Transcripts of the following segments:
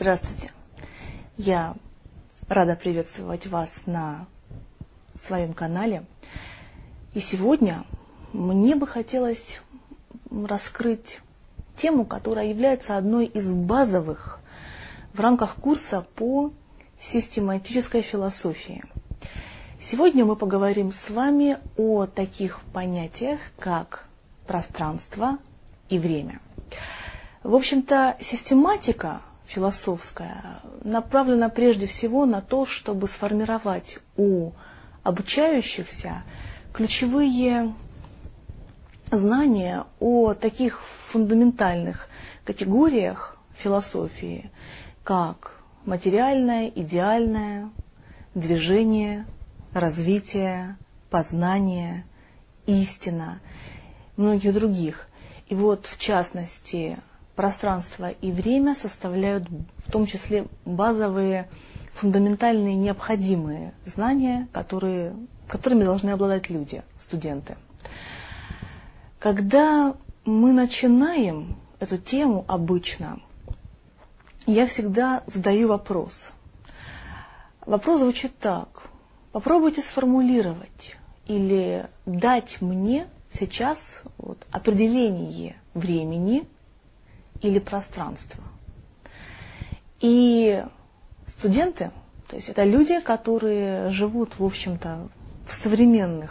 Здравствуйте. Я рада приветствовать вас на своем канале. И сегодня мне бы хотелось раскрыть тему, которая является одной из базовых в рамках курса по систематической философии. Сегодня мы поговорим с вами о таких понятиях, как пространство и время. В общем-то, систематика философская направлена прежде всего на то, чтобы сформировать у обучающихся ключевые знания о таких фундаментальных категориях философии, как материальное, идеальное, движение, развитие, познание, истина, многих других. И вот, в частности, пространство и время составляют в том числе базовые, фундаментальные, необходимые знания, которыми должны обладать люди, студенты. Когда мы начинаем эту тему обычно, я всегда задаю вопрос. Вопрос звучит так. Попробуйте сформулировать или дать мне сейчас определение времени или пространства. И студенты, то есть это люди, которые живут, в общем-то, в современном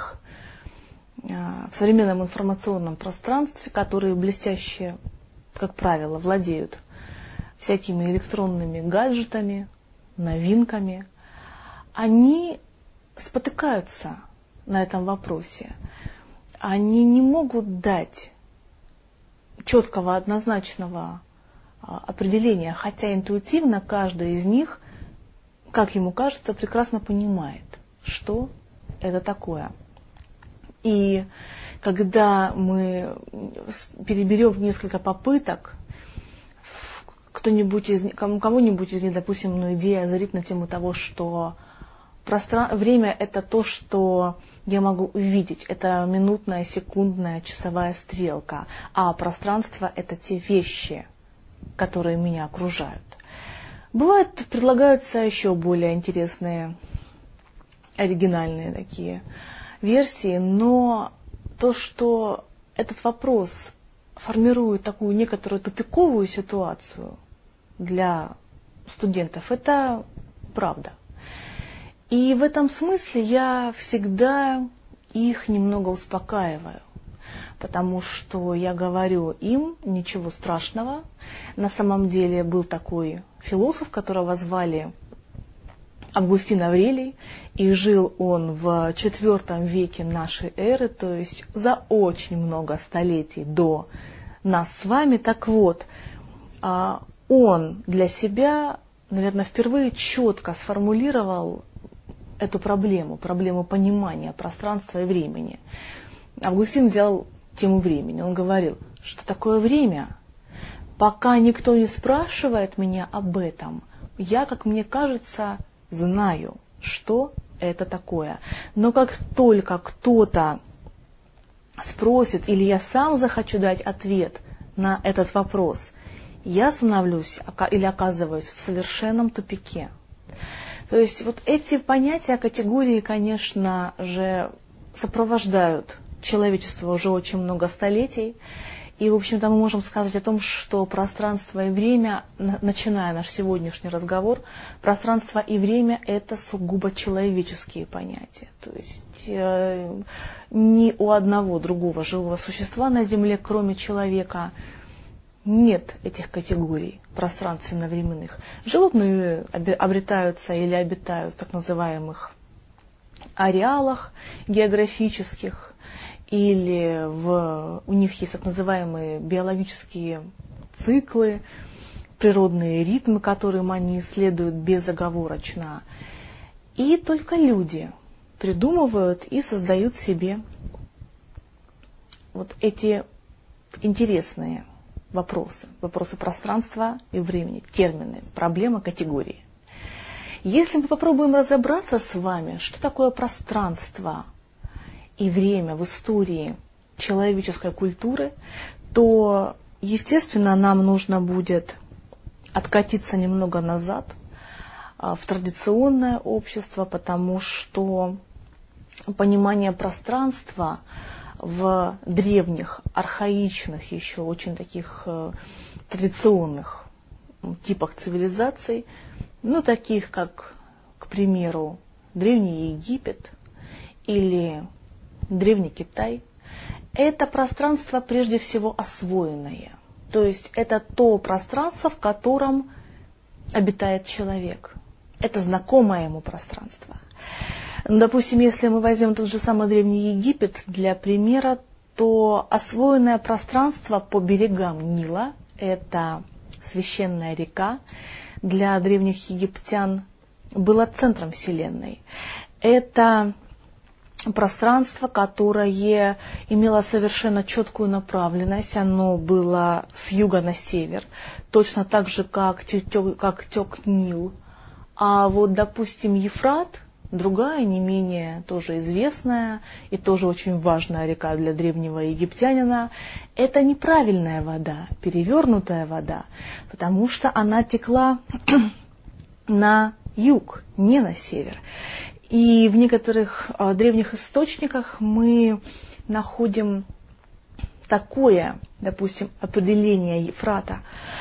информационном пространстве, которые блестяще, как правило, владеют всякими электронными гаджетами, новинками, они спотыкаются на этом вопросе. Они не могут дать четкого, однозначного определения, хотя интуитивно каждый из них, как ему кажется, прекрасно понимает, что это такое. И когда мы переберем несколько попыток, кого-нибудь из них, допустим, идея озарит на тему того, что время — это то, что я могу увидеть, это минутная, секундная, часовая стрелка, а пространство — это те вещи, которые меня окружают. Бывает, предлагаются еще более интересные, оригинальные такие версии, но то, что этот вопрос формирует такую некоторую тупиковую ситуацию для студентов, это правда. И в этом смысле я всегда их немного успокаиваю, потому что я говорю им: ничего страшного. На самом деле был такой философ, которого звали Августин Аврелий, и жил он в IV веке нашей эры, то есть за очень много столетий до нас с вами. Так вот, он для себя, наверное, впервые четко сформулировал эту проблему понимания пространства и времени. Августин взял тему времени. Он говорил, что такое время. Пока никто не спрашивает меня об этом, я, как мне кажется, знаю, что это такое. Но как только кто-то спросит, или я сам захочу дать ответ на этот вопрос, я становлюсь или оказываюсь в совершенном тупике. То есть вот эти понятия, категории, конечно же, сопровождают человечество уже очень много столетий. И, в общем-то, мы можем сказать о том, что пространство и время, начиная наш сегодняшний разговор, пространство и время — это сугубо человеческие понятия. То есть ни у одного другого живого существа на Земле, кроме человека, нет этих категорий пространственно-временных. Животные обретаются или обитают в так называемых ареалах географических, или у них есть так называемые биологические циклы, природные ритмы, которым они исследуют безоговорочно. И только люди придумывают и создают себе вот эти интересные вопросы пространства и времени, термины, проблемы, категории. Если мы попробуем разобраться с вами, что такое пространство и время в истории человеческой культуры, то, естественно, нам нужно будет откатиться немного назад в традиционное общество, потому что понимание пространства в древних, архаичных, еще очень таких традиционных типах цивилизаций, ну, таких как, к примеру, Древний Египет или Древний Китай, это пространство прежде всего освоенное. То есть это то пространство, в котором обитает человек. Это знакомое ему пространство. Допустим, если мы возьмем тот же самый Древний Египет для примера, то освоенное пространство по берегам Нила, это священная река, для древних египтян было центром Вселенной. Это пространство, которое имело совершенно четкую направленность, оно было с юга на север, точно так же, как тек Нил. А вот, допустим, Ефрат, другая, не менее тоже известная и тоже очень важная река для древнего египтянина, это неправильная вода, перевернутая вода, потому что она текла на юг, не на север. И в некоторых древних источниках мы находим такое, допустим, определение Ефрата.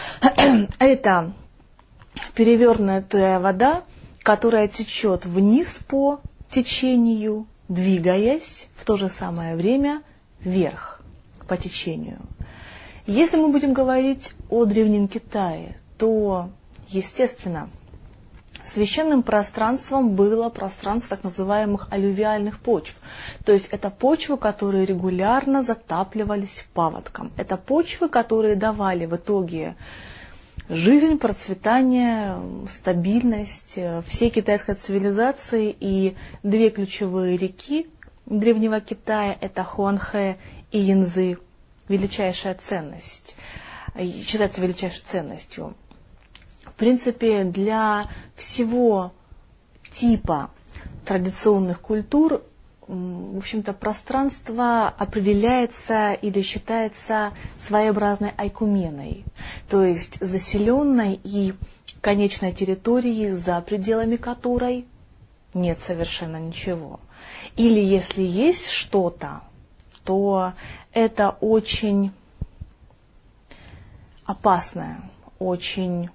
Это перевернутая вода, которая течет вниз по течению, двигаясь в то же самое время вверх по течению. Если мы будем говорить о Древнем Китае, то, естественно, священным пространством было пространство так называемых аллювиальных почв. То есть это почвы, которые регулярно затапливались паводком. Это почвы, которые давали в итоге жизнь, процветание, стабильность всей китайской цивилизации. И две ключевые реки Древнего Китая – это Хуанхэ и Янцзы, величайшая ценность, считается величайшей ценностью. В принципе, для всего типа традиционных культур, в общем-то, пространство определяется или считается своеобразной айкуменой, то есть заселенной и конечной территорией, за пределами которой нет совершенно ничего. Или если есть что-то, то это очень опасное, очень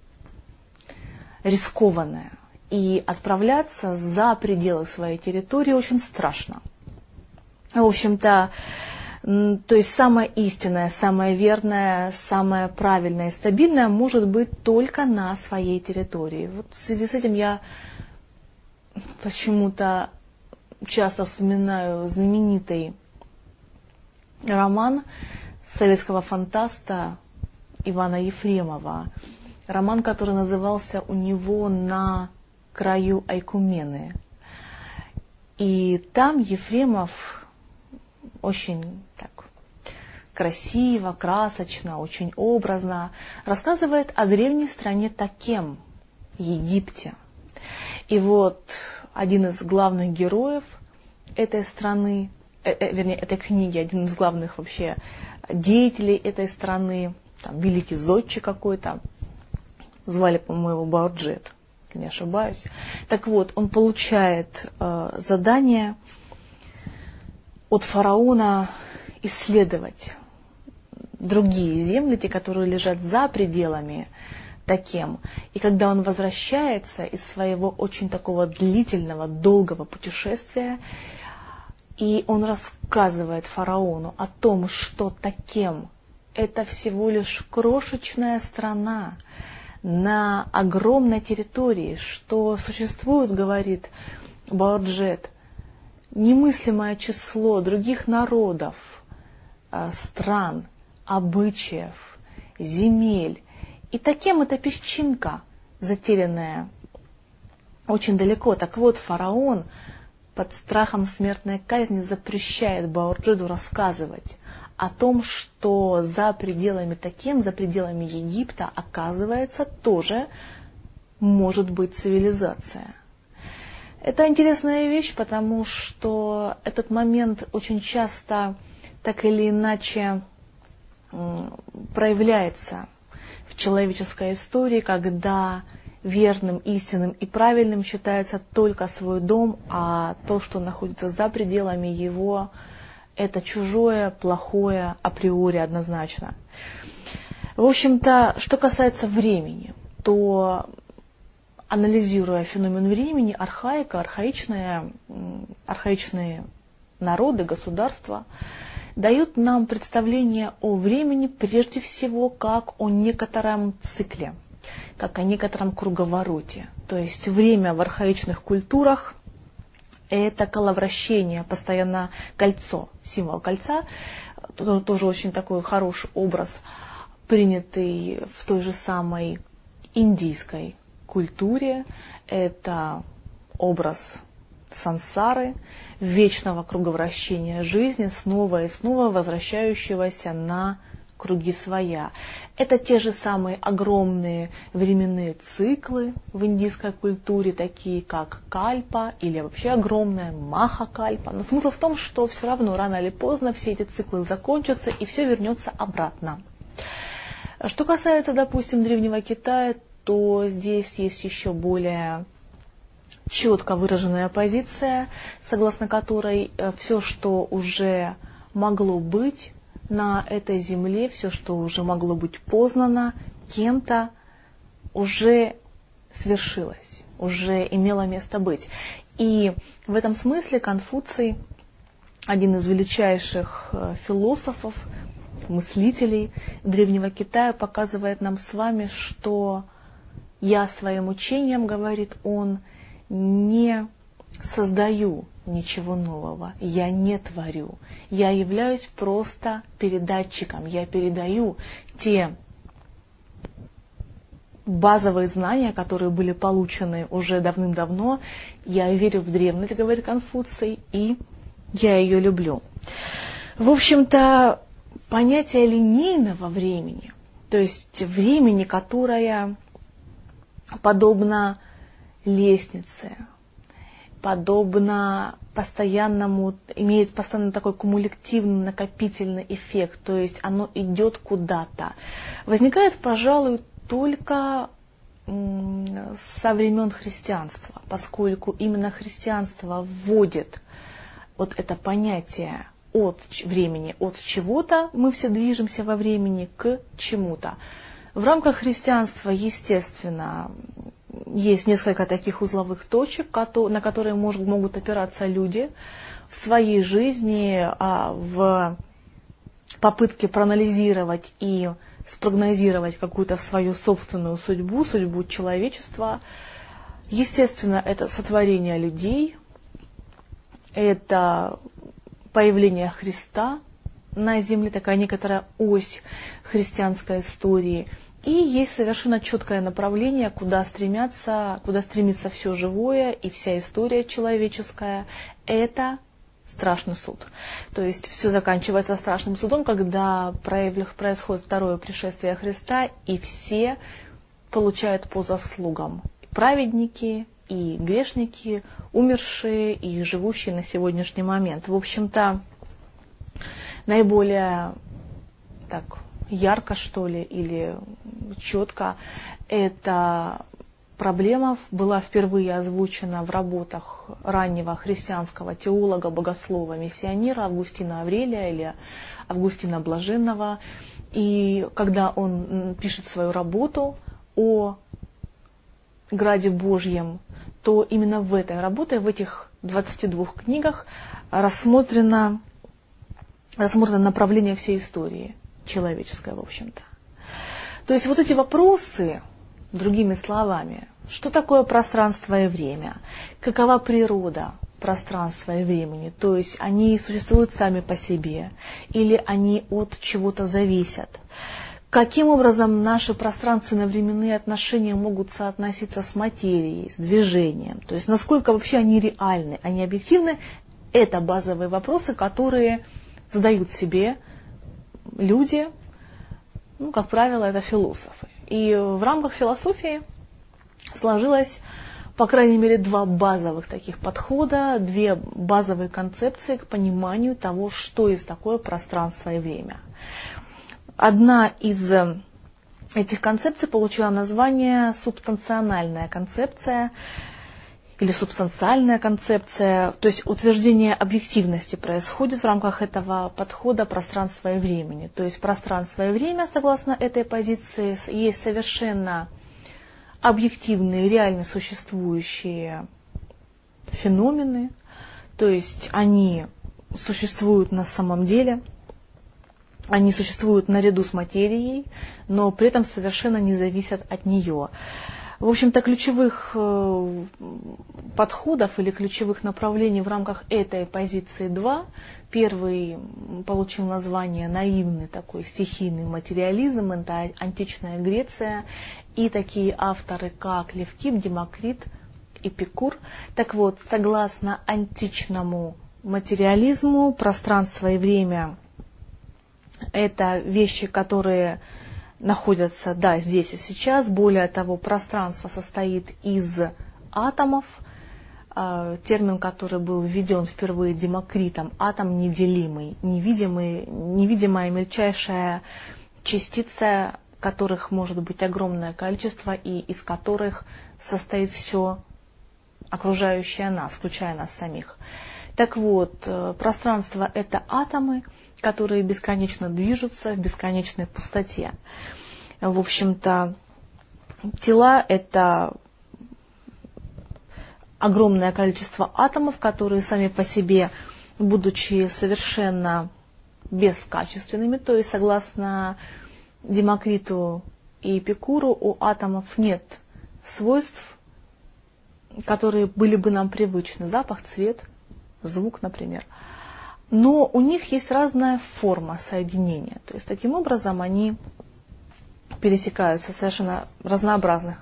рискованное. И отправляться за пределы своей территории очень страшно. В общем-то, то есть самое истинное, самое верное, самое правильное и стабильное может быть только на своей территории. Вот в связи с этим я почему-то часто вспоминаю знаменитый роман советского фантаста Ивана Ефремова. Роман, который назывался у него «На краю Айкумены». И там Ефремов очень так красиво, красочно, очень образно рассказывает о древней стране Такем, Египте. И вот один из главных героев этой страны, этой книги, один из главных вообще деятелей этой страны, там, великий зодчий какой-то, звали, по-моему, Баорджет, если не ошибаюсь. Так вот, он получает задание от фараона исследовать другие земли, те, которые лежат за пределами Такем. И когда он возвращается из своего очень такого длительного, долгого путешествия, и он рассказывает фараону о том, что Такем – это всего лишь крошечная страна на огромной территории, что существует, говорит Баорджет, немыслимое число других народов, стран, обычаев, земель. И Такем это песчинка, затерянная очень далеко. Так вот, фараон под страхом смертной казни запрещает Баорджеду рассказывать о том, что за пределами Такем, за пределами Египта, оказывается, тоже может быть цивилизация. Это интересная вещь, потому что этот момент очень часто так или иначе проявляется в человеческой истории, когда верным, истинным и правильным считается только свой дом, а то, что находится за пределами его, это чужое, плохое, априори однозначно. В общем-то, что касается времени, то, анализируя феномен времени, архаика, архаичные народы, государства дают нам представление о времени прежде всего как о некотором цикле, как о некотором круговороте. То есть время в архаичных культурах – это коловращение, постоянно кольцо, символ кольца, тоже очень такой хороший образ, принятый в той же самой индийской культуре. Это образ сансары, вечного круговращения жизни, снова и снова возвращающегося на круги своя. Это те же самые огромные временные циклы в индийской культуре, такие как кальпа или вообще огромная маха-кальпа. Но смысл в том, что все равно рано или поздно все эти циклы закончатся и все вернется обратно. Что касается, допустим, Древнего Китая, то здесь есть еще более четко выраженная позиция, согласно которой все, что уже могло быть на этой земле, все, что уже могло быть познано кем-то, уже свершилось, уже имело место быть. И в этом смысле Конфуций, один из величайших философов, мыслителей Древнего Китая, показывает нам с вами, что я своим учением, говорит он, не создаю ничего нового, я не творю, я являюсь просто передатчиком, я передаю те базовые знания, которые были получены уже давным-давно. Я верю в древность, говорит Конфуций, и я ее люблю. В общем-то, понятие линейного времени, то есть времени, которое подобно лестнице, подобно постоянному, имеет постоянно такой кумулятивный, накопительный эффект, то есть оно идет куда-то, возникает, пожалуй, только со времен христианства, поскольку именно христианство вводит вот это понятие от времени, от чего-то, мы все движемся во времени к чему-то. В рамках христианства, естественно, есть несколько таких узловых точек, на которые могут опираться люди в своей жизни, в попытке проанализировать и спрогнозировать какую-то свою собственную судьбу, судьбу человечества. Естественно, это сотворение людей, это появление Христа на земле, такая некоторая ось христианской истории. И есть совершенно четкое направление, куда стремится все живое и вся история человеческая. Это страшный суд. То есть все заканчивается страшным судом, когда происходит второе пришествие Христа, и все получают по заслугам. Праведники и грешники, умершие и живущие на сегодняшний момент. В общем-то, наиболее так ярко, что ли, или четко эта проблема была впервые озвучена в работах раннего христианского теолога, богослова, миссионера Августина Аврелия или Августина Блаженного. И когда он пишет свою работу о Граде Божьем, то именно в этой работе, в этих 22 книгах рассмотрено направление всей истории человеческой, в общем-то. То есть вот эти вопросы, другими словами, что такое пространство и время, какова природа пространства и времени, то есть они существуют сами по себе или они от чего-то зависят, каким образом наши пространственно-временные отношения могут соотноситься с материей, с движением, то есть насколько вообще они реальны, они объективны, это базовые вопросы, которые задают себе люди, как правило, это философы. И в рамках философии сложилось, по крайней мере, два базовых таких подхода, две базовые концепции к пониманию того, что есть такое пространство и время. Одна из этих концепций получила название субстанциональная концепция или субстанциальная концепция, то есть утверждение объективности происходит в рамках этого подхода пространства и времени. То есть пространство и время, согласно этой позиции, есть совершенно объективные, реально существующие феномены, то есть они существуют на самом деле, они существуют наряду с материей, но при этом совершенно не зависят от нее. В общем-то, ключевых подходов или ключевых направлений в рамках этой позиции два. Первый получил название наивный такой стихийный материализм, это античная Греция, и такие авторы, как Левкип, Демокрит, Эпикур. Так вот, согласно античному материализму, пространство и время – это вещи, которые находятся, да, здесь и сейчас. Более того, пространство состоит из атомов. Термин, который был введен впервые Демокритом, атом неделимый, невидимая мельчайшая частица, которых может быть огромное количество и из которых состоит все окружающее нас, включая нас самих. Так вот, пространство – это атомы, которые бесконечно движутся в бесконечной пустоте. В общем-то, тела – это огромное количество атомов, которые сами по себе, будучи совершенно бескачественными, то есть, согласно Демокриту и Эпикуру, у атомов нет свойств, которые были бы нам привычны. Запах, цвет, звук, например. Но у них есть разная форма соединения. То есть, таким образом, они пересекаются в совершенно разнообразных,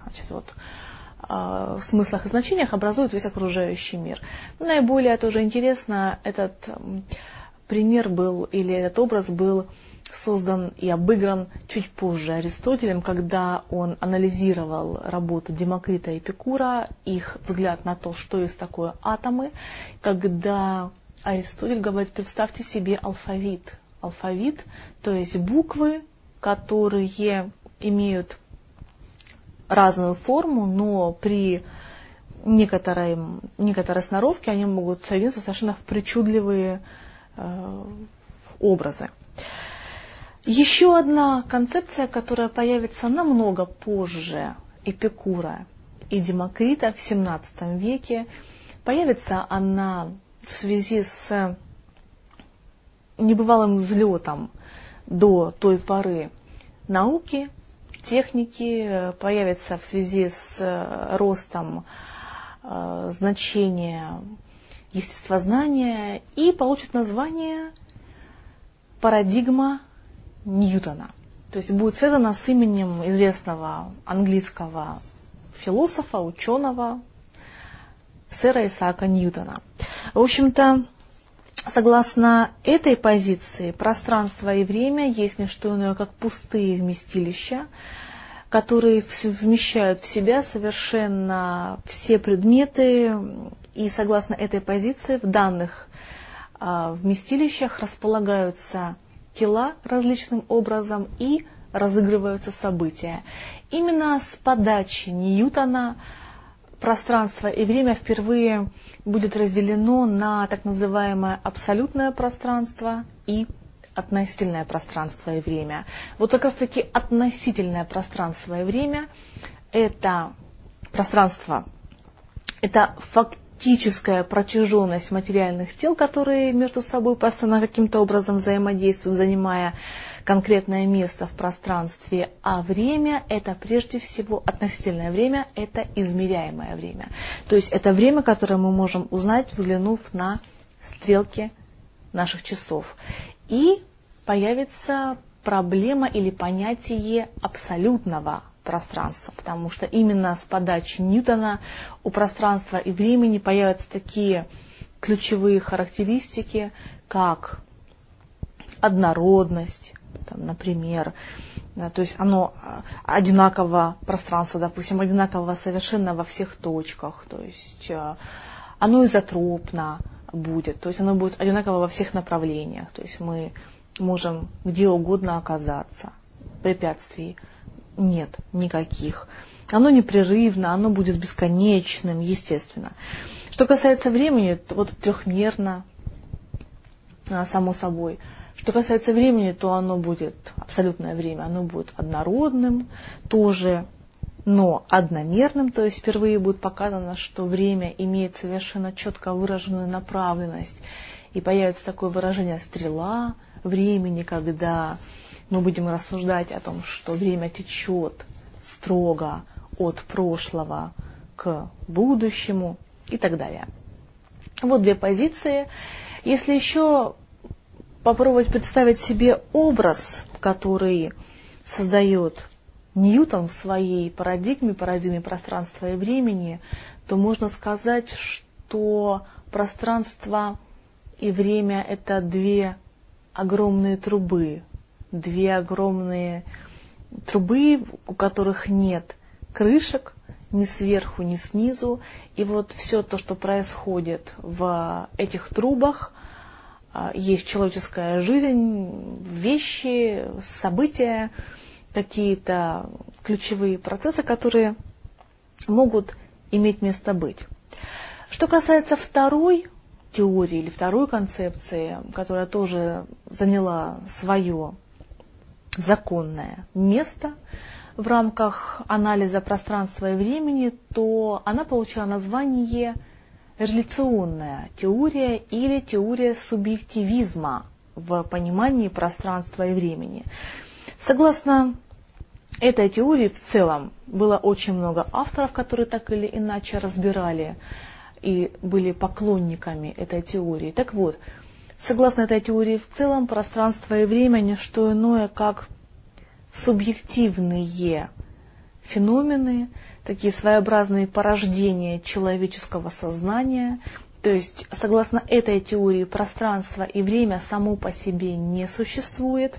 смыслах и значениях, образуют весь окружающий мир. Но наиболее тоже интересно, этот пример был, или этот образ был создан и обыгран чуть позже Аристотелем, когда он анализировал работу Демокрита и Эпикура, их взгляд на то, что есть такое атомы, когда Аристотель говорит: представьте себе алфавит. Алфавит, то есть буквы, которые имеют разную форму, но при некоторой сноровке они могут соединиться совершенно в причудливые образы. Еще одна концепция, которая появится намного позже Эпикура и Демокрита в XVII веке, появится она в связи с небывалым взлетом до той поры науки, техники, появится в связи с ростом значения естествознания и получит название парадигма Ньютона. То есть будет связано с именем известного английского философа, ученого, сэра Исаака Ньютона. В общем-то, согласно этой позиции, пространство и время есть не что иное, как пустые вместилища, которые вмещают в себя совершенно все предметы, и согласно этой позиции в данных вместилищах располагаются тела различным образом и разыгрываются события. Именно с подачи Ньютона пространство и время впервые будет разделено на так называемое абсолютное пространство и относительное пространство и время. Вот как раз таки относительное пространство и время – это пространство, это фактическая протяженность материальных тел, которые между собой постоянно каким-то образом взаимодействуют, занимая конкретное место в пространстве, а время – это прежде всего относительное время, это измеряемое время. То есть это время, которое мы можем узнать, взглянув на стрелки наших часов. И появится проблема или понятие абсолютного пространства, потому что именно с подачи Ньютона у пространства и времени появятся такие ключевые характеристики, как однородность, например, то есть оно одинаково, пространство, допустим, одинаково совершенно во всех точках, то есть оно изотропно будет, то есть оно будет одинаково во всех направлениях, то есть мы можем где угодно оказаться, препятствий нет никаких. Оно непрерывно, оно будет бесконечным, естественно. Что касается времени, то вот трехмерно, само собой. Что касается времени, то оно будет, абсолютное время, оно будет однородным тоже, но одномерным, то есть впервые будет показано, что время имеет совершенно четко выраженную направленность, и появится такое выражение «стрела времени», когда мы будем рассуждать о том, что время течет строго от прошлого к будущему и так далее. Вот две позиции. Если еще попробовать представить себе образ, который создает Ньютон в своей парадигме пространства и времени, то можно сказать, что пространство и время – это две огромные трубы, у которых нет крышек ни сверху, ни снизу. И вот все то, что происходит в этих трубах, есть человеческая жизнь, вещи, события, какие-то ключевые процессы, которые могут иметь место быть. Что касается второй теории или второй концепции, которая тоже заняла свое законное место в рамках анализа пространства и времени, то она получила название реляционная теория или теория субъективизма в понимании пространства и времени. Согласно этой теории в целом было очень много авторов, которые так или иначе разбирали и были поклонниками этой теории. Так вот, согласно этой теории в целом пространство и время не что иное, как субъективные феномены, такие своеобразные порождения человеческого сознания. То есть, согласно этой теории, пространство и время само по себе не существует.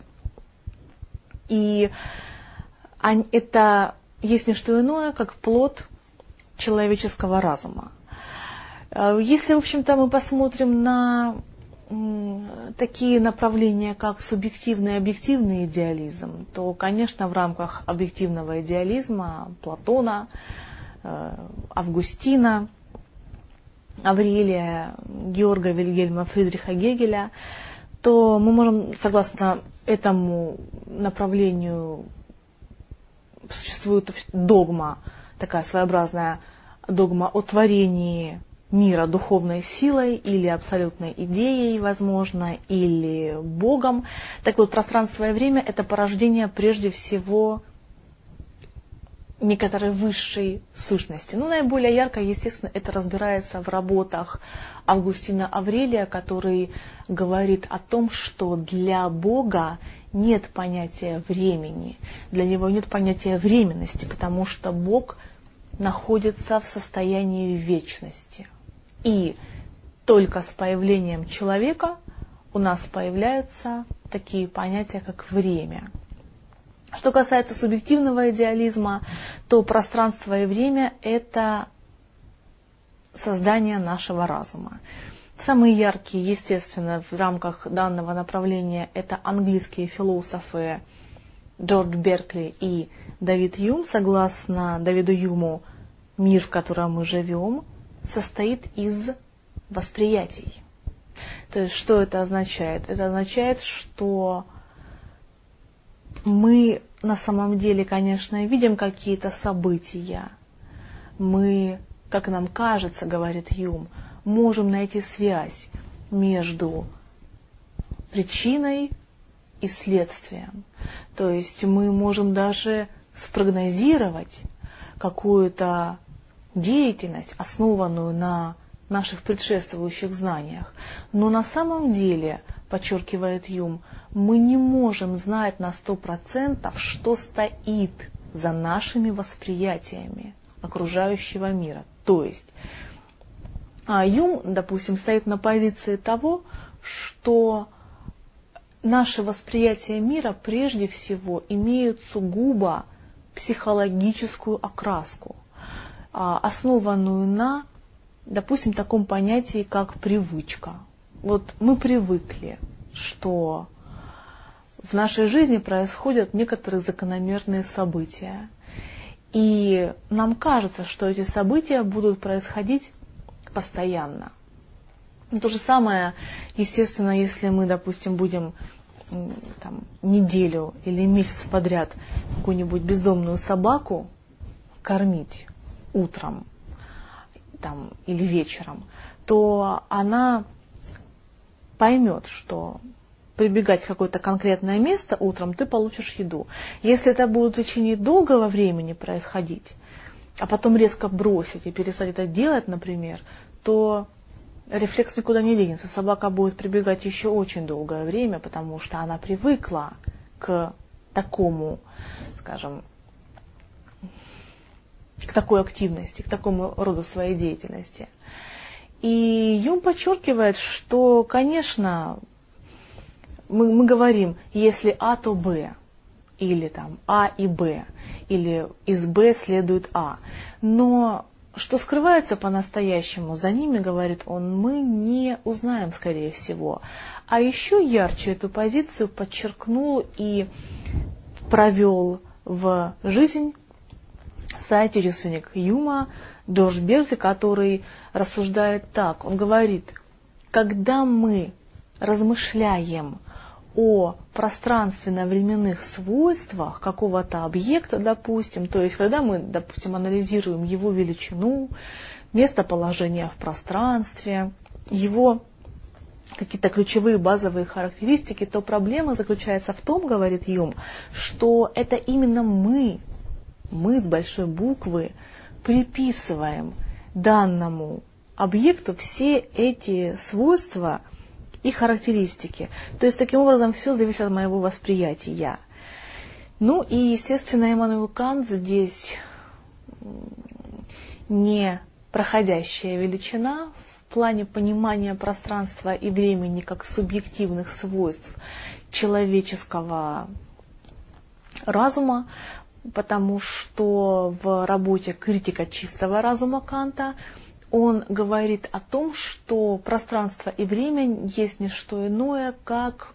И это есть не что иное, как плод человеческого разума. Если, в общем-то, мы посмотрим на такие направления, как субъективный и объективный идеализм, то, конечно, в рамках объективного идеализма Платона, Августина, Аврелия, Георга Вильгельма Фридриха Гегеля, то мы можем, согласно этому направлению, существует догма, такая своеобразная догма о творении мира духовной силой или абсолютной идеей, возможно, или Богом. Так вот, пространство и время – это порождение прежде всего некоторой высшей сущности. Наиболее ярко, естественно, это разбирается в работах Августина Аврелия, который говорит о том, что для Бога нет понятия времени, для него нет понятия временности, потому что Бог находится в состоянии вечности. И только с появлением человека у нас появляются такие понятия, как время. Что касается субъективного идеализма, то пространство и время – это создание нашего разума. Самые яркие, естественно, в рамках данного направления – это английские философы Джордж Беркли и Дэвид Юм. Согласно Дэвиду Юму, мир, в котором мы живем, состоит из восприятий. То есть, что это означает? Это означает, что мы на самом деле, конечно, видим какие-то события. Мы, как нам кажется, говорит Юм, можем найти связь между причиной и следствием. То есть мы можем даже спрогнозировать какую-то деятельность, основанную на наших предшествующих знаниях. Но на самом деле, подчеркивает Юм, мы не можем знать на 100%, что стоит за нашими восприятиями окружающего мира. То есть Юм, допустим, стоит на позиции того, что наши восприятия мира прежде всего имеют сугубо психологическую окраску, основанную на, допустим, таком понятии, как привычка. Вот мы привыкли, что в нашей жизни происходят некоторые закономерные события. И нам кажется, что эти события будут происходить постоянно. То же самое, естественно, если мы, допустим, будем там, неделю или месяц подряд какую-нибудь бездомную собаку кормить утром там, или вечером, то она поймет, что прибегать в какое-то конкретное место утром, ты получишь еду. Если это будет в течение долгого времени происходить, а потом резко бросить и перестать это делать, например, то рефлекс никуда не денется. Собака будет прибегать еще очень долгое время, потому что она привыкла к такому, скажем, к такой активности, к такому роду своей деятельности. И Юм подчеркивает, что, конечно, мы говорим, если А, то Б, или там А и Б, или из Б следует А. Но что скрывается по-настоящему, за ними, говорит он, мы не узнаем, скорее всего. А еще ярче эту позицию подчеркнул и провел в жизнь соотечественник Юма Джордж Беркли, который рассуждает так. Он говорит, когда мы размышляем о пространственно-временных свойствах какого-то объекта, допустим, то есть когда мы, допустим, анализируем его величину, местоположение в пространстве, его какие-то ключевые базовые характеристики, то проблема заключается в том, говорит Юм, что это именно мы с большой буквы, приписываем данному объекту все эти свойства и характеристики. То есть, таким образом, все зависит от моего восприятия. Ну и, естественно, Иммануил Кант здесь не проходящая величина в плане понимания пространства и времени как субъективных свойств человеческого разума, потому что в работе «Критика чистого разума» Канта он говорит о том, что пространство и время есть не что иное, как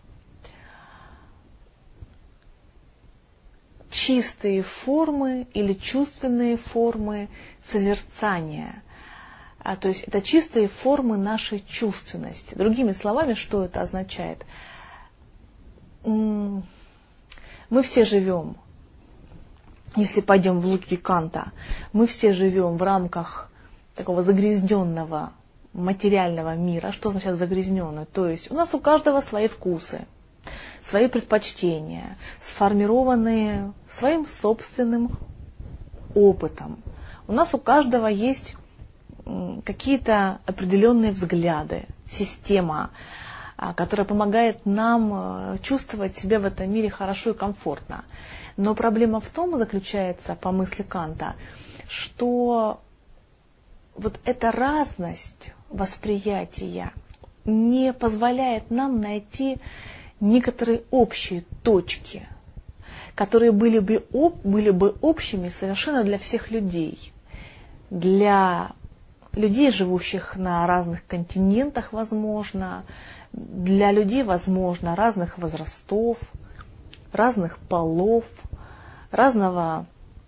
чистые формы или чувственные формы созерцания. То есть это чистые формы нашей чувственности. Другими словами, что это означает? Мы все живем, если пойдем в логике Канта, мы все живем в рамках такого загрязненного материального мира. Что значит загрязненный? То есть у нас у каждого свои вкусы, свои предпочтения, сформированные своим собственным опытом. У нас у каждого есть какие-то определенные взгляды, система, которая помогает нам чувствовать себя в этом мире хорошо и комфортно. Но проблема в том заключается, по мысли Канта, что вот эта разность восприятия не позволяет нам найти некоторые общие точки, которые были бы общими совершенно для всех людей. Для людей, живущих на разных континентах, возможно, для людей, возможно, разных возрастов, разных полов, разного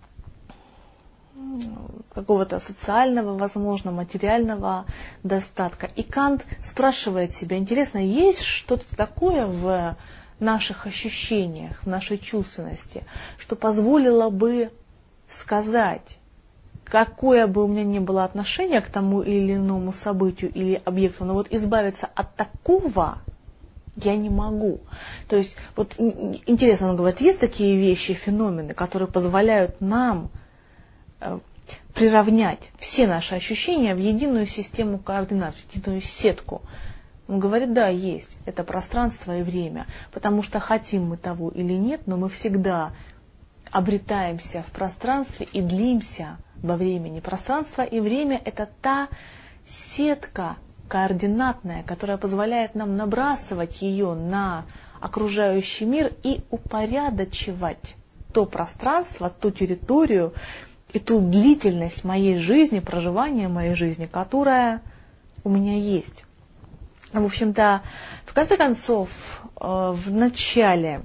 какого-то социального, возможно, материального достатка. И Кант спрашивает себя, интересно, есть что-то такое в наших ощущениях, в нашей чувственности, что позволило бы сказать, какое бы у меня ни было отношение к тому или иному событию или объекту, но вот избавиться от такого я не могу. То есть, вот интересно, он говорит, есть такие вещи, феномены, которые позволяют нам приравнять все наши ощущения в единую систему координат, в единую сетку. Он говорит, да, есть. Это пространство и время. Потому что хотим мы того или нет, но мы всегда обретаемся в пространстве и длимся во времени. Пространство и время – это та сетка координатная, которая позволяет нам набрасывать ее на окружающий мир и упорядочивать то пространство, ту территорию и ту длительность моей жизни, проживания моей жизни, которая у меня есть. В общем-то, в конце концов, в начале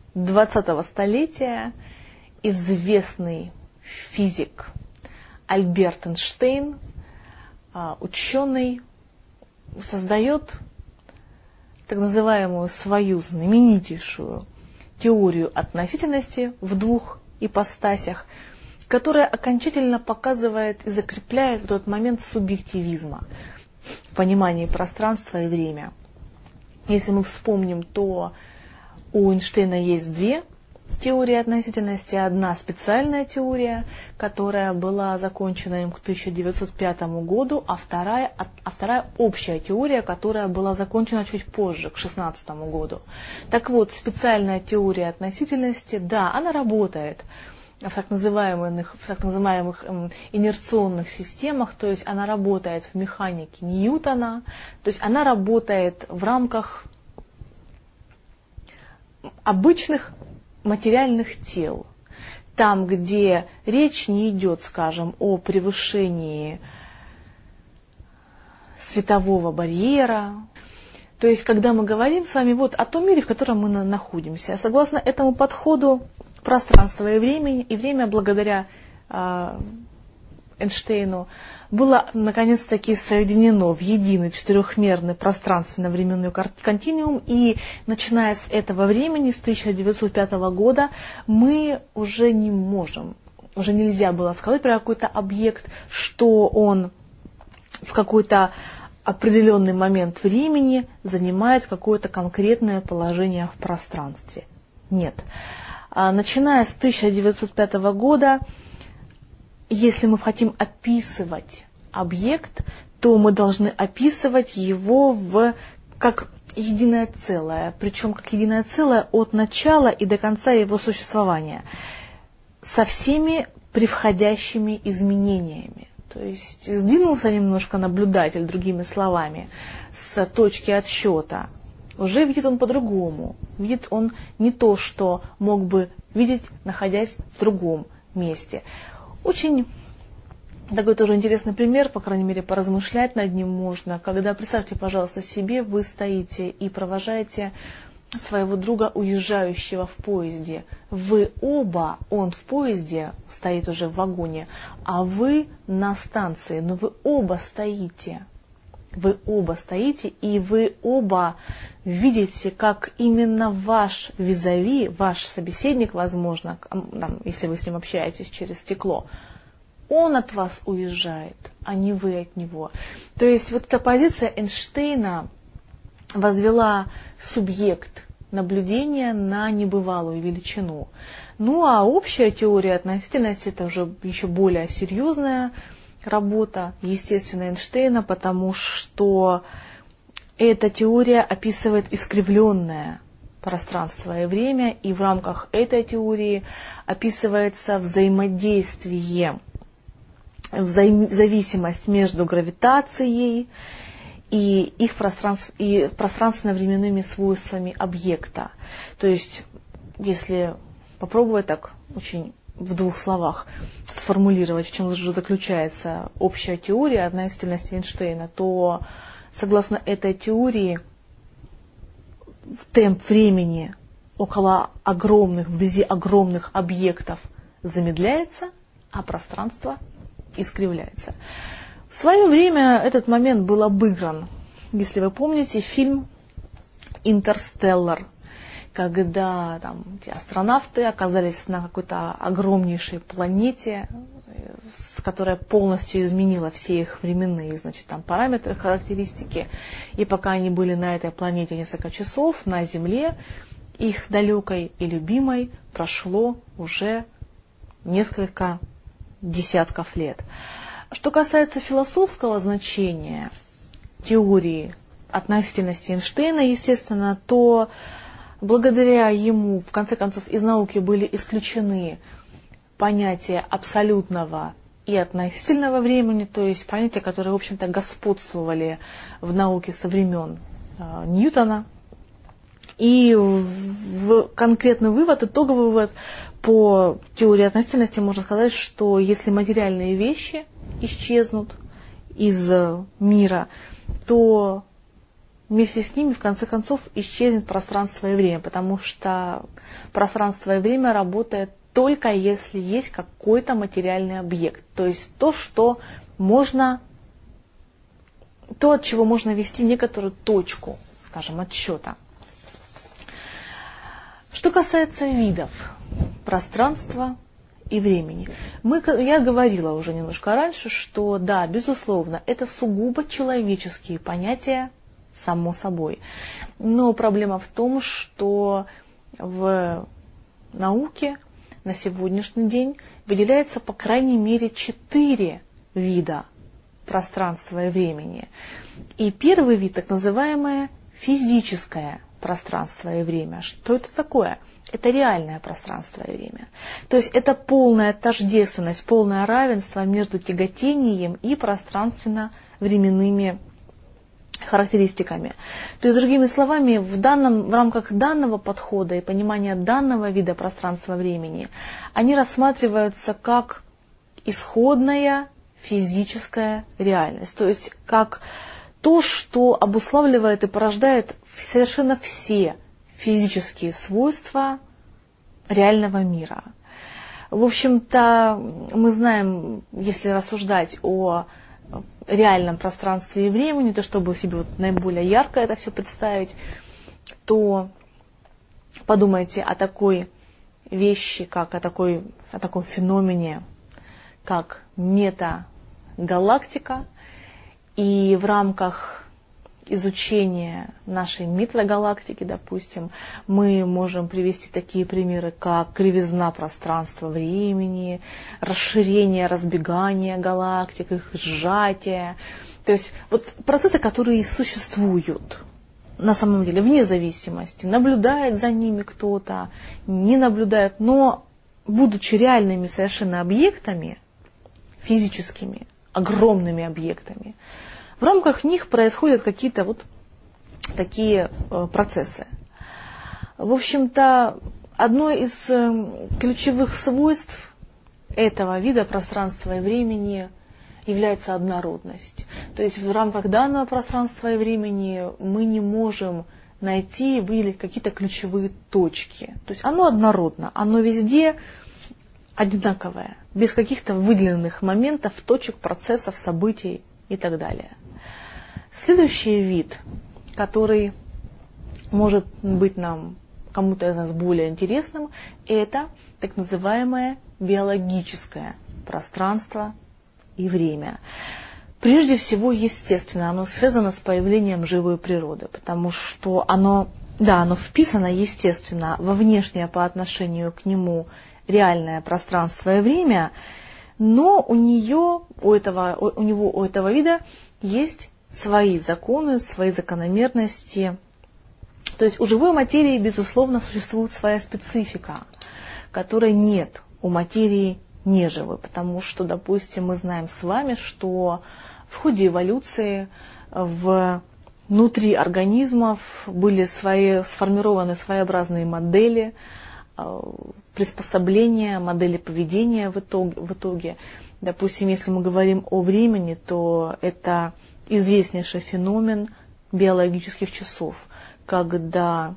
20-го столетия известный физик Альберт Эйнштейн, ученый, создает так называемую свою знаменитейшую теорию относительности в двух ипостасях, которая окончательно показывает и закрепляет в тот момент субъективизма в понимании пространства и времени. Если мы вспомним, то у Эйнштейна есть две теории относительности. Одна специальная теория, которая была закончена им к 1905 году, а вторая общая теория, которая была закончена чуть позже, к 1916 году. Так вот, специальная теория относительности, да, она работает в так называемых инерционных системах, то есть она работает в механике Ньютона, то есть она работает в рамках обычных материальных тел, там, где речь не идет, скажем, о превышении светового барьера. То есть, когда мы говорим с вами вот о том мире, в котором мы находимся, согласно этому подходу, пространство и время благодаря Эйнштейну было наконец-таки соединено в единый четырехмерный пространственно-временной континуум, и начиная с этого времени, с 1905 года, мы уже не можем, уже нельзя было сказать про какой-то объект, что он в какой-то определенный момент времени занимает какое-то конкретное положение в пространстве. Нет. Начиная с 1905 года, если мы хотим описывать объект, то мы должны описывать его как единое целое, причем как единое целое от начала и до конца его существования, со всеми превходящими изменениями. То есть сдвинулся немножко наблюдатель, другими словами, с точки отсчета. Уже видит он по-другому. Видит он не то, что мог бы видеть, находясь в другом месте. Очень такой тоже интересный пример, по крайней мере, поразмышлять над ним можно, когда, представьте, пожалуйста, себе, вы стоите и провожаете своего друга, уезжающего в поезде. Вы оба, он в поезде, стоит уже в вагоне, а вы на станции, но вы оба стоите. Вы оба стоите, и вы оба видите, как именно ваш визави, ваш собеседник, возможно, если вы с ним общаетесь через стекло, он от вас уезжает, а не вы от него. То есть вот эта позиция Эйнштейна возвела субъект наблюдения на небывалую величину. Ну а общая теория относительности — это уже еще более серьезная работа, естественно, Эйнштейна, потому что эта теория описывает искривленное пространство и время, и в рамках этой теории описывается взаимодействие, зависимость между гравитацией и их пространственно-временными свойствами объекта. То есть, если попробовать так очень в двух словах сформулировать, в чем же заключается общая теория относительности Эйнштейна, то, согласно этой теории, темп времени вблизи огромных объектов замедляется, а пространство искривляется. В свое время этот момент был обыгран. Если вы помните фильм «Интерстеллар», когда там эти астронавты оказались на какой-то огромнейшей планете, которая полностью изменила все их временные, параметры, характеристики. И пока они были на этой планете несколько часов, на Земле, их далекой и любимой прошло уже несколько десятков лет. Что касается философского значения теории относительности Эйнштейна, естественно, то благодаря ему, в конце концов, из науки были исключены понятия абсолютного и относительного времени, то есть понятия, которые, в общем-то, господствовали в науке со времен Ньютона. И конкретный вывод, итоговый вывод по теории относительности можно сказать, что если материальные вещи исчезнут из мира, то вместе с ними в конце концов исчезнет пространство и время, потому что пространство и время работает только если есть какой-то материальный объект, то есть то, от чего можно вести некоторую точку, скажем, отсчета. Что касается видов пространства и времени, я говорила уже немножко раньше, что да, безусловно, это сугубо человеческие понятия, само собой. Но проблема в том, что в науке на сегодняшний день выделяется по крайней мере 4 вида пространства и времени. И первый вид, так называемое физическое пространство и время. Что это такое? Это реальное пространство и время. То есть это полная тождественность, полное равенство между тяготением и пространственно-временными характеристиками. То есть, другими словами, в рамках данного подхода и понимания данного вида пространства-времени, они рассматриваются как исходная физическая реальность. То есть, как то, что обуславливает и порождает совершенно все физические свойства реального мира. В общем-то, мы знаем, если рассуждать о реальном пространстве и времени, то чтобы себе наиболее ярко это все представить, то подумайте о такой вещи, как о таком феномене, как метагалактика. И в рамках изучения нашей метагалактики, допустим, мы можем привести такие примеры, как кривизна пространства-времени, расширение, разбегание галактик, их сжатие. То есть вот процессы, которые существуют на самом деле, вне зависимости, наблюдает за ними кто-то, не наблюдает, но будучи реальными совершенно объектами, физическими, огромными объектами, в рамках них происходят какие-то вот такие процессы. В общем-то, одно из ключевых свойств этого вида пространства и времени является однородность. То есть в рамках данного пространства и времени мы не можем найти и выделить какие-то ключевые точки. То есть оно однородно, оно везде одинаковое, без каких-то выделенных моментов, точек, процессов, событий и так далее. Следующий вид, который может быть нам, кому-то из нас более интересным, это так называемое биологическое пространство и время. Прежде всего, естественно, оно связано с появлением живой природы, потому что оно вписано, естественно, во внешнее по отношению к нему реальное пространство и время, но у этого вида есть свои законы, свои закономерности. То есть у живой материи, безусловно, существует своя специфика, которой нет у материи неживой, потому что, допустим, мы знаем с вами, что в ходе эволюции внутри организмов были сформированы своеобразные модели, приспособления, модели поведения в итоге. Допустим, если мы говорим о времени, то это известнейший феномен биологических часов, когда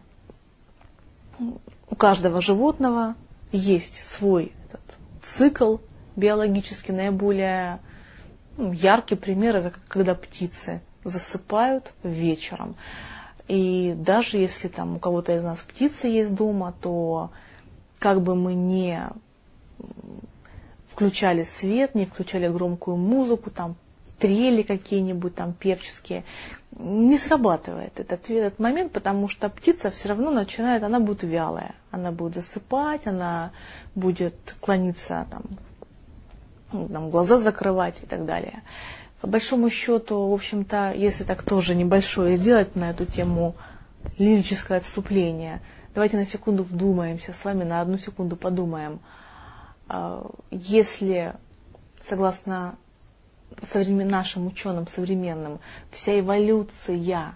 у каждого животного есть свой этот цикл биологически. Наиболее яркий пример — это когда птицы засыпают вечером. И даже если там у кого-то из нас птицы есть дома, то как бы мы не включали свет, не включали громкую музыку, там трели какие-нибудь там певческие, не срабатывает этот момент, потому что птица все равно она будет вялая, она будет засыпать, она будет клониться, глаза закрывать и так далее. По большому счету, в общем-то, если так тоже небольшое сделать на эту тему лирическое отступление, давайте на секунду вдумаемся с вами, на одну секунду подумаем. Если, согласно нашим ученым современным, вся эволюция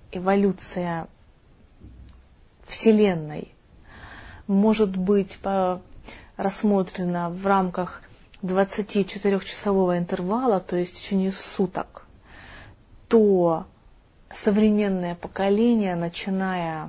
Вселенной может быть рассмотрена в рамках 24-часового интервала, то есть в течение суток, то современное поколение, начиная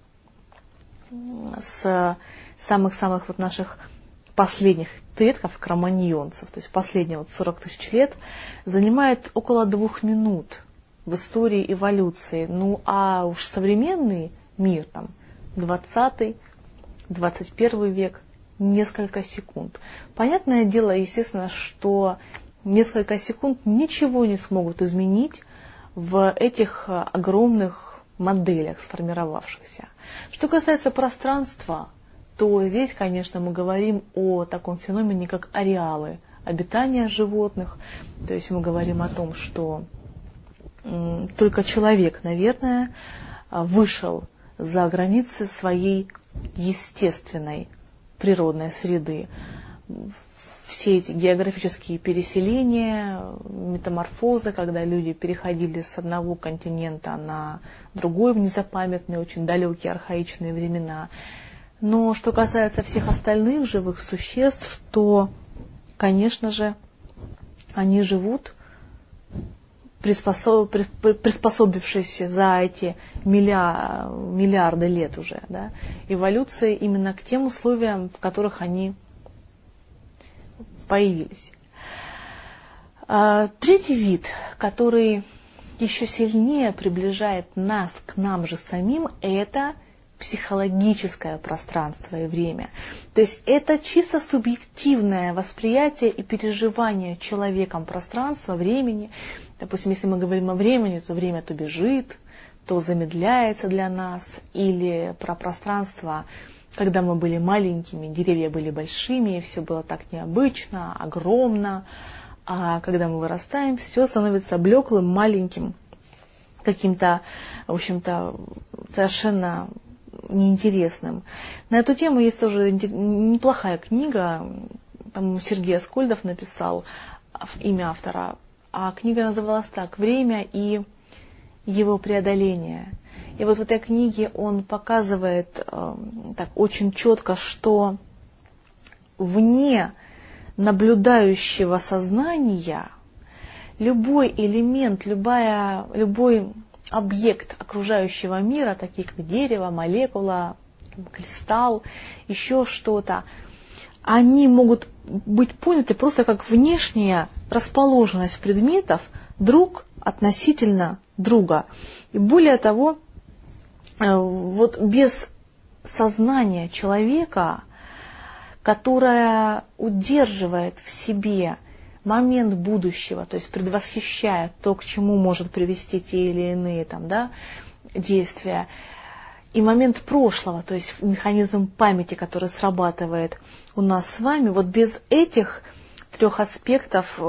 с самых-самых вот наших последних предков, кроманьонцев, то есть последние 40 тысяч лет, занимает около 2 минут в истории эволюции. Ну а уж современный мир, там, 20-й, 21 век, несколько секунд. Понятное дело, естественно, что несколько секунд ничего не смогут изменить в этих огромных моделях сформировавшихся. Что касается пространства, то здесь, конечно, мы говорим о таком феномене, как ареалы обитания животных. То есть мы говорим о том, что только человек, наверное, вышел за границы своей естественной природной среды. Все эти географические переселения, метаморфозы, когда люди переходили с одного континента на другой в незапамятные, очень далекие, архаичные времена. Но что касается всех остальных живых существ, то, конечно же, они живут, приспособившись за эти миллиарды лет уже, да, эволюции именно к тем условиям, в которых они появились. Третий вид, который еще сильнее приближает нас к нам же самим, это психологическое пространство и время. То есть это чисто субъективное восприятие и переживание человеком пространства, времени. Допустим, если мы говорим о времени, то время то бежит, то замедляется для нас. Или про пространство, когда мы были маленькими, деревья были большими, и все было так необычно, огромно. А когда мы вырастаем, все становится блеклым, маленьким, каким-то, в общем-то, совершенно неинтересным. На эту тему есть тоже неплохая книга, по-моему, Сергей Аскольдов написал, имя автора, а книга называлась так: «Время и его преодоление». И вот в этой книге он показывает так очень четко, что вне наблюдающего сознания любой элемент, любой объект окружающего мира, такие как дерево, молекула, кристалл, еще что-то, они могут быть поняты просто как внешняя расположенность предметов друг относительно друга. И более того, вот без сознания человека, которое удерживает в себе момент будущего, то есть предвосхищая то, к чему может привести те или иные действия, и момент прошлого, то есть механизм памяти, который срабатывает у нас с вами, вот без этих 3 аспектов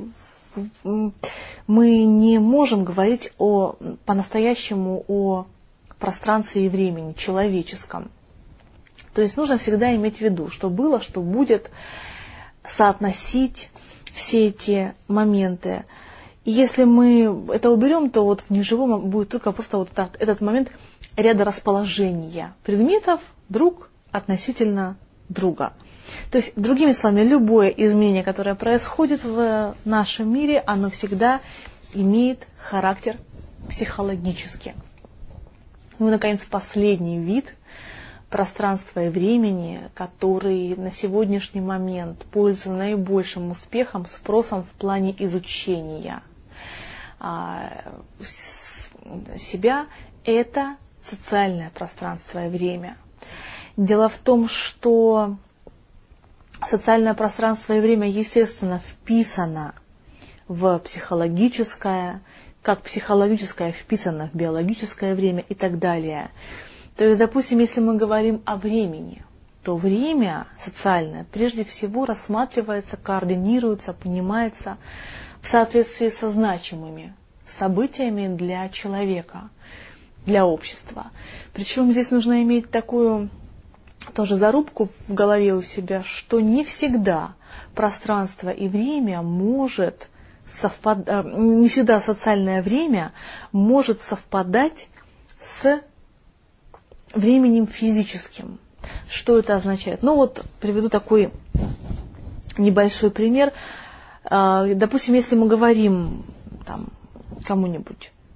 мы не можем говорить по-настоящему о пространстве и времени человеческом. То есть нужно всегда иметь в виду, что было, что будет, соотносить все эти моменты. И если мы это уберем, то вот в неживом будет только просто вот этот момент ряда расположения предметов друг относительно друга. То есть, другими словами, любое изменение, которое происходит в нашем мире, оно всегда имеет характер психологический. Ну и, наконец, последний вид пространства и времени, который на сегодняшний момент пользуется наибольшим успехом, спросом в плане изучения себя, это социальное пространство и время. Дело в том, что социальное пространство и время, естественно, вписано в психологическое, как психологическое вписано в биологическое время и так далее. То есть, допустим, если мы говорим о времени, то время социальное прежде всего рассматривается, координируется, понимается в соответствии со значимыми событиями для человека, для общества. Причем здесь нужно иметь такую тоже зарубку в голове у себя, что не всегда пространство и время может совпадать, не всегда социальное время может совпадать с временем физическим. Что это означает? Ну вот приведу такой небольшой пример. Допустим, если мы говорим кому-нибудь: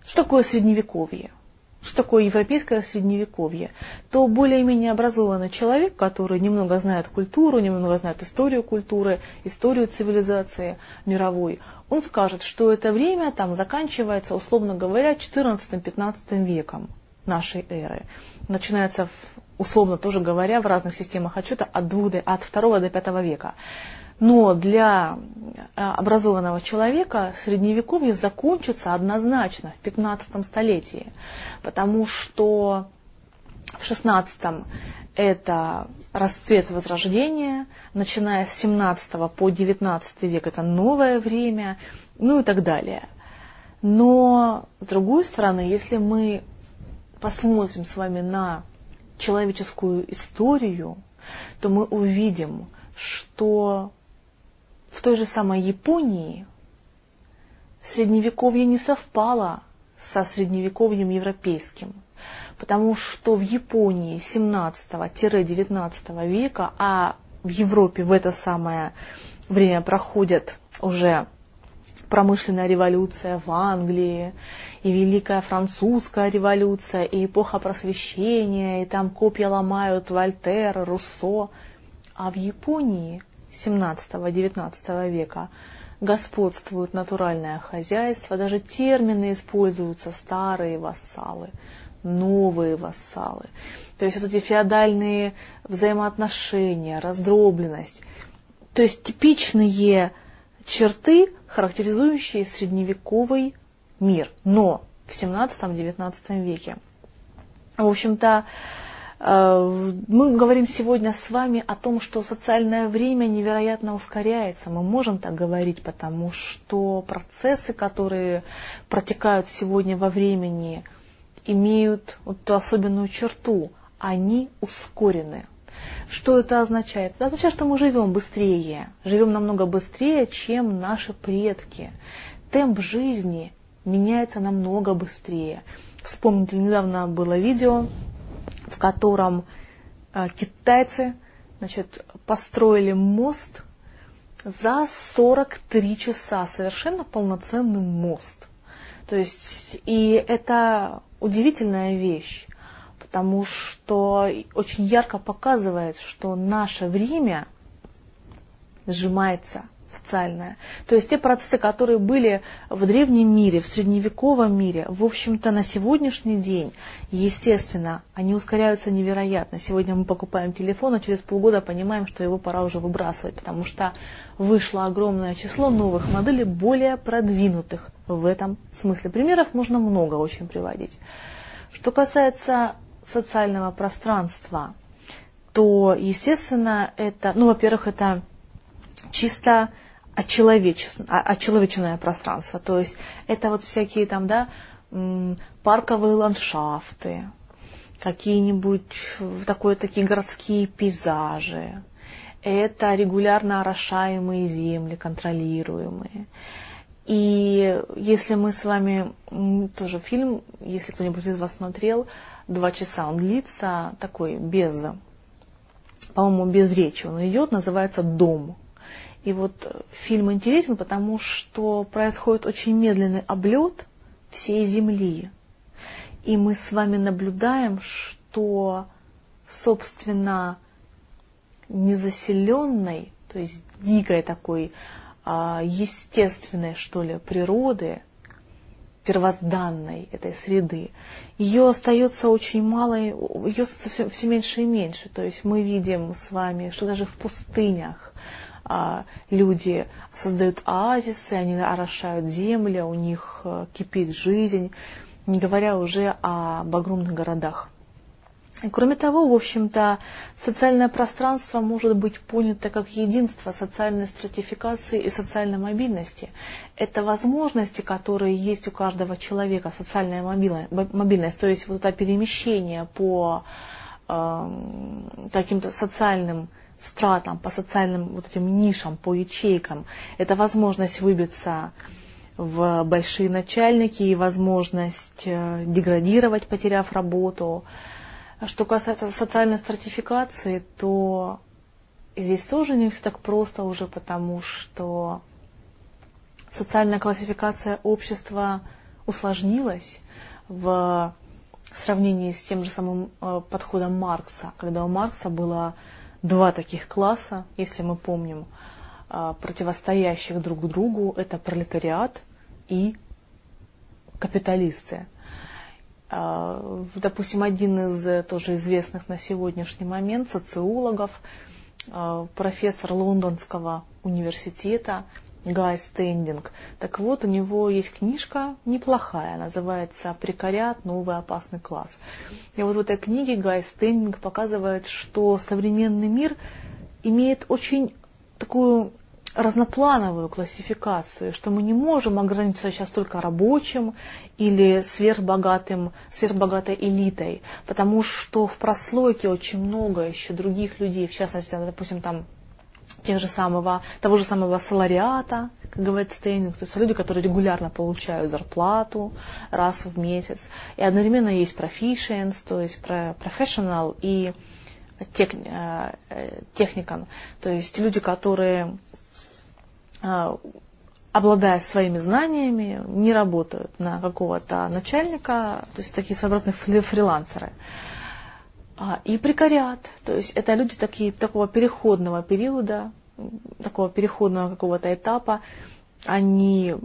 что такое средневековье, что такое европейское средневековье, то более-менее образованный человек, который немного знает культуру, немного знает историю культуры, историю цивилизации мировой, он скажет, что это время там заканчивается, условно говоря, 14-15 веком нашей эры. Начинается, условно тоже говоря, в разных системах отсчета от 2 до 5 века. Но для образованного человека средневековье закончится однозначно в 15 столетии, потому что в 16 это расцвет Возрождения, начиная с 17 по 19 век это новое время, ну и так далее. Но, с другой стороны, если мы посмотрим с вами на человеческую историю, то мы увидим, что в той же самой Японии средневековье не совпало со средневековьем европейским, потому что в Японии 17-19 века, а в Европе в это самое время проходит уже промышленная революция в Англии, и Великая Французская революция, и эпоха Просвещения, и там копья ломают Вольтер, Руссо, а в Японии 17-19 века господствует натуральное хозяйство, даже термины используются: старые вассалы, новые вассалы. То есть вот эти феодальные взаимоотношения, раздробленность. То есть типичные черты, характеризующие средневековый мир, но в 17-19 веке. В общем-то, мы говорим сегодня с вами о том, что социальное время невероятно ускоряется. Мы можем так говорить, потому что процессы, которые протекают сегодня во времени, имеют вот ту особенную черту. Они ускорены. Что это означает? Это означает, что мы живем быстрее, живем намного быстрее, чем наши предки. Темп жизни меняется намного быстрее. Вспомните, недавно было видео, в котором китайцы, построили мост за 43 часа, совершенно полноценный мост. То есть, и это удивительная вещь, потому что очень ярко показывает, что наше время сжимается социальное. То есть те процессы, которые были в древнем мире, в средневековом мире, в общем-то на сегодняшний день, естественно, они ускоряются невероятно. Сегодня мы покупаем телефон, а через полгода понимаем, что его пора уже выбрасывать, потому что вышло огромное число новых моделей, более продвинутых в этом смысле. Примеров можно много очень приводить. Что касается социального пространства, то, естественно, это, во-первых, это чисто очеловеченное пространство. То есть это вот всякие там, парковые ландшафты, какие-нибудь такие городские пейзажи. Это регулярно орошаемые земли, контролируемые. И если мы с вами, тоже фильм, если кто-нибудь из вас смотрел, 2 часа он длится, такой по-моему, без речи он идет, называется «Дом». И вот фильм интересен, потому что происходит очень медленный облет всей Земли. И мы с вами наблюдаем, что, собственно, незаселенной, то есть дикой такой, естественной, что ли, природы, первозданной этой среды, ее остается очень мало, ее все меньше и меньше. То есть мы видим с вами, что даже в пустынях люди создают оазисы, они орошают земли, у них кипит жизнь, не говоря уже об огромных городах. И кроме того, в общем-то, социальное пространство может быть понято как единство социальной стратификации и социальной мобильности. Это возможности, которые есть у каждого человека, социальная мобильность, то есть вот это перемещение по каким-то социальным стратам, по социальным вот этим нишам, по ячейкам. Это возможность выбиться в большие начальники и возможность деградировать, потеряв работу. Что касается социальной стратификации, то здесь тоже не все так просто уже, потому что социальная классификация общества усложнилось в сравнении с тем же самым подходом Маркса, когда у Маркса было два таких класса, если мы помним, противостоящих друг другу, это пролетариат и капиталисты. Допустим, один из тоже известных на сегодняшний момент социологов, профессор Лондонского университета Гай Стендинг. Так вот, у него есть книжка неплохая, называется «Прекариат. Новый опасный класс». И вот в этой книге Гай Стендинг показывает, что современный мир имеет очень такую разноплановую классификацию, что мы не можем ограничиться сейчас только рабочим или сверхбогатой элитой, потому что в прослойке очень много еще других людей, в частности, допустим, там того же самого салариата, как говорит Стейнинг, то есть люди, которые регулярно получают зарплату раз в месяц, и одновременно есть proficients, то есть professional и technical, то есть люди, которые, обладая своими знаниями, не работают на какого-то начальника, то есть такие своеобразные фрилансеры. И прекариат, то есть это люди такого переходного периода, такого переходного какого-то этапа, они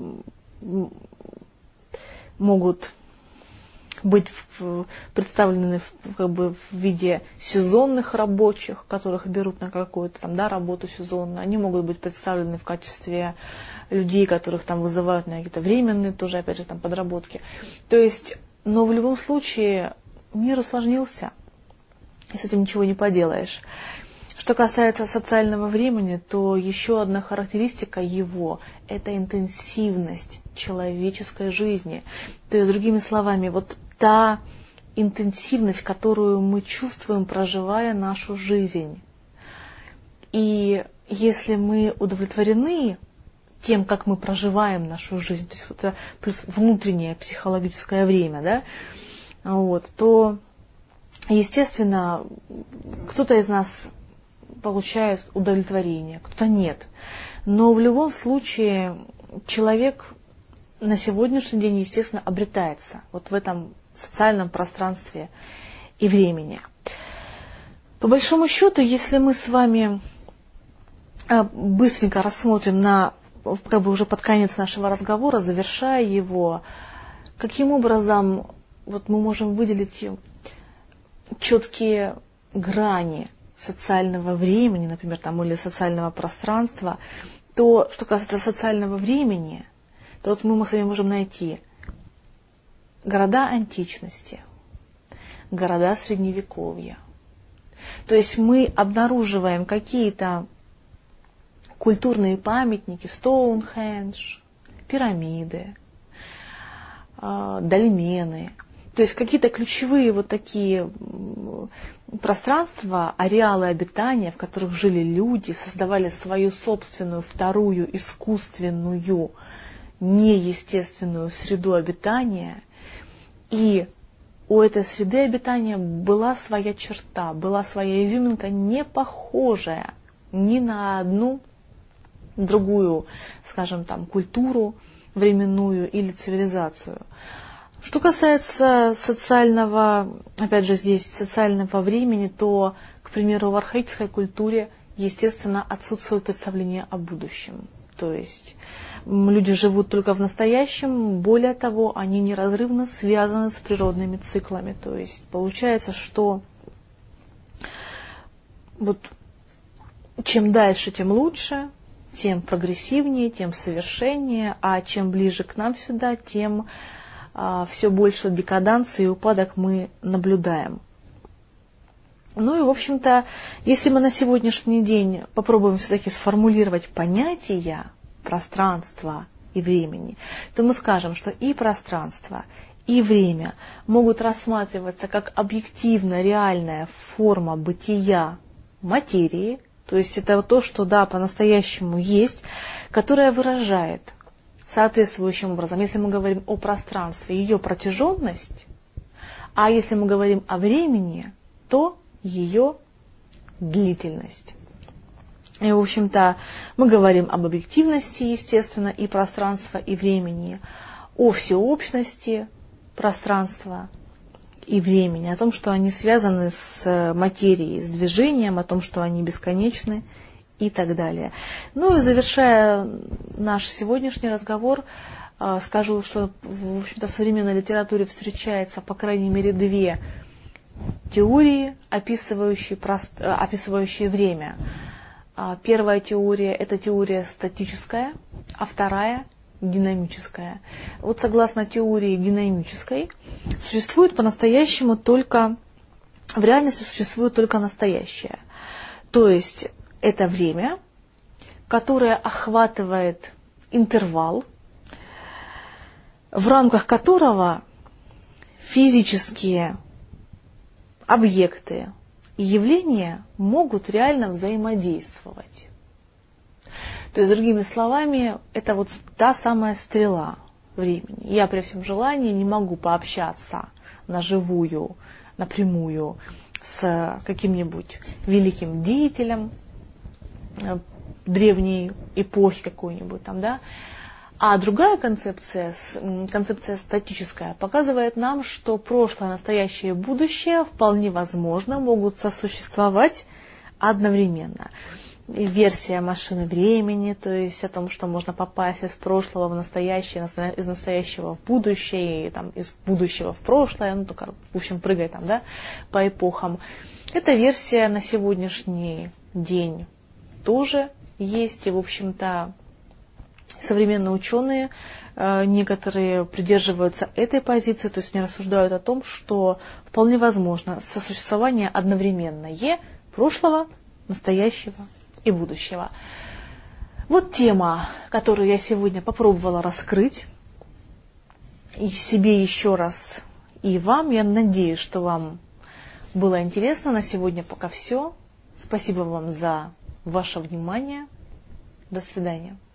могут быть представлены в виде сезонных рабочих, которых берут на какую-то там, работу сезонную. Они могут быть представлены в качестве людей, которых там вызывают на какие-то временные, тоже, опять же, там, подработки. То есть, но в любом случае мир усложнился, и с этим ничего не поделаешь. Что касается социального времени, то еще одна характеристика его – это интенсивность человеческой жизни. То есть, другими словами, вот та интенсивность, которую мы чувствуем, проживая нашу жизнь. И если мы удовлетворены тем, как мы проживаем нашу жизнь, то есть это плюс внутреннее психологическое время, то, естественно, кто-то из нас получает удовлетворение, кто-то нет. Но в любом случае человек на сегодняшний день, естественно, обретается вот в этом социальном пространстве и времени. По большому счету, если мы с вами быстренько рассмотрим уже под конец нашего разговора, завершая его, каким образом вот мы можем выделить четкие грани социального времени, например, или социального пространства, то, что касается социального времени, то вот мы с вами можем найти города античности, города средневековья. То есть мы обнаруживаем какие-то культурные памятники, Стоунхендж, пирамиды, дольмены. То есть какие-то ключевые вот такие пространства, ареалы обитания, в которых жили люди, создавали свою собственную вторую искусственную, неестественную среду обитания. И у этой среды обитания была своя черта, была своя изюминка, не похожая ни на одну другую, скажем там, культуру временную или цивилизацию. Что касается социального, опять же здесь социального времени, то, к примеру, в архаической культуре, естественно, отсутствует представление о будущем. То есть люди живут только в настоящем, более того, они неразрывно связаны с природными циклами. То есть получается, что вот чем дальше, тем лучше, тем прогрессивнее, тем совершеннее, а чем ближе к нам сюда, тем все больше декаданции и упадок мы наблюдаем. Ну и, в общем-то, если мы на сегодняшний день попробуем все-таки сформулировать понятия пространства и времени, то мы скажем, что и пространство, и время могут рассматриваться как объективно реальная форма бытия материи, то есть это то, что по-настоящему есть, которая выражает соответствующим образом, если мы говорим о пространстве, ее протяженность, а если мы говорим о времени, то ее длительность. И, в общем-то, мы говорим об объективности, естественно, и пространства, и времени, о всеобщности пространства и времени, о том, что они связаны с материей, с движением, о том, что они бесконечны и так далее. Ну и завершая наш сегодняшний разговор, скажу, что в общем-то, в современной литературе встречается по крайней мере две теории, описывающие время. Первая теория – это теория статическая, а вторая – динамическая. Вот согласно теории динамической, существует по-настоящему только, в реальности существует только настоящее. То есть это время, которое охватывает интервал, в рамках которого физические объекты и явления могут реально взаимодействовать. То есть, другими словами, это вот та самая стрела времени. Я при всем желании не могу пообщаться наживую, напрямую с каким-нибудь великим деятелем древней эпохи какой-нибудь там, да. А другая концепция, концепция статическая, показывает нам, что прошлое, настоящее и будущее вполне возможно могут сосуществовать одновременно. И версия машины времени, то есть о том, что можно попасть из прошлого в настоящее, из настоящего в будущее, и там, из будущего в прошлое, ну только, в общем, прыгай там, да, по эпохам. Эта версия на сегодняшний день тоже есть, и, в общем-то, современные ученые, некоторые придерживаются этой позиции, то есть они рассуждают о том, что вполне возможно сосуществование одновременное прошлого, настоящего и будущего. Вот тема, которую я сегодня попробовала раскрыть. И себе еще раз, и вам. Я надеюсь, что вам было интересно. На сегодня пока все. Спасибо вам за ваше внимание. До свидания.